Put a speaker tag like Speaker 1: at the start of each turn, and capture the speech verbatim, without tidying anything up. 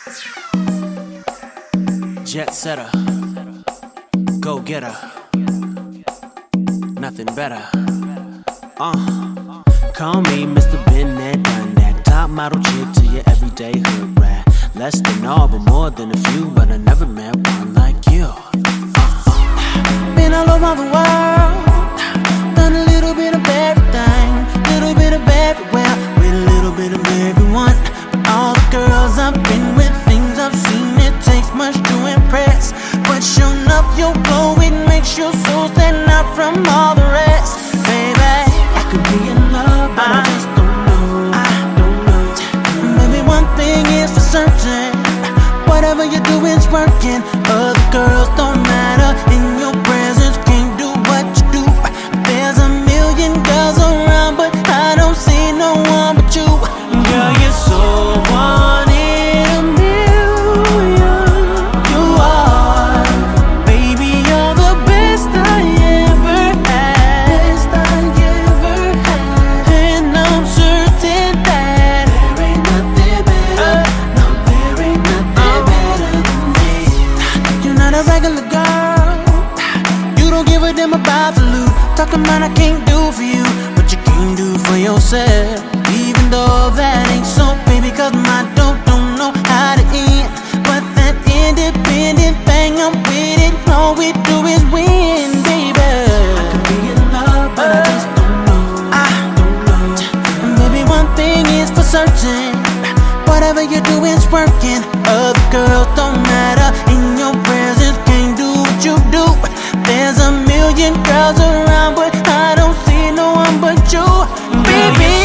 Speaker 1: Jet setter, go getter, nothing better. Uh, call me Mister Been that, done that. Top model chick to your everyday hood rat. Less than all, but more than a few. But I never met one like you. Uh, been all over the world, done a little bit of everything, little bit of everywhere, with a little bit of everyone. But all the girls I've been with, things I've seen, it takes much to impress. But sure enough, your glow, it makes your soul stand out from all the rest. Baby, I could be in love, but I, I just don't know. I don't know. Maybe one thing is for certain, whatever you do is working. Other girls don't matter, in your presence can't do what you do. There's a million girls around, but I don't see no one but you. Girl, you're so one in a million. You are, baby, you're the best I ever had. Best I ever had. And I'm certain that there ain't nothing better. No, there ain't nothing better than me. You're not a regular girl. You don't give a damn about the loot. Talking about I can't do for you what you can't do for yourself. Even though that ain't so, baby, cause my dope don't know how to end. But that independent thing, I'm with it. All we do is win, baby. I could be in love, but I just don't know. I don't know. And baby, one thing is for certain, whatever you do is working. Other girls don't matter, in your presence can't do what you do. There's a million girls around, but I don't see no one but you, baby.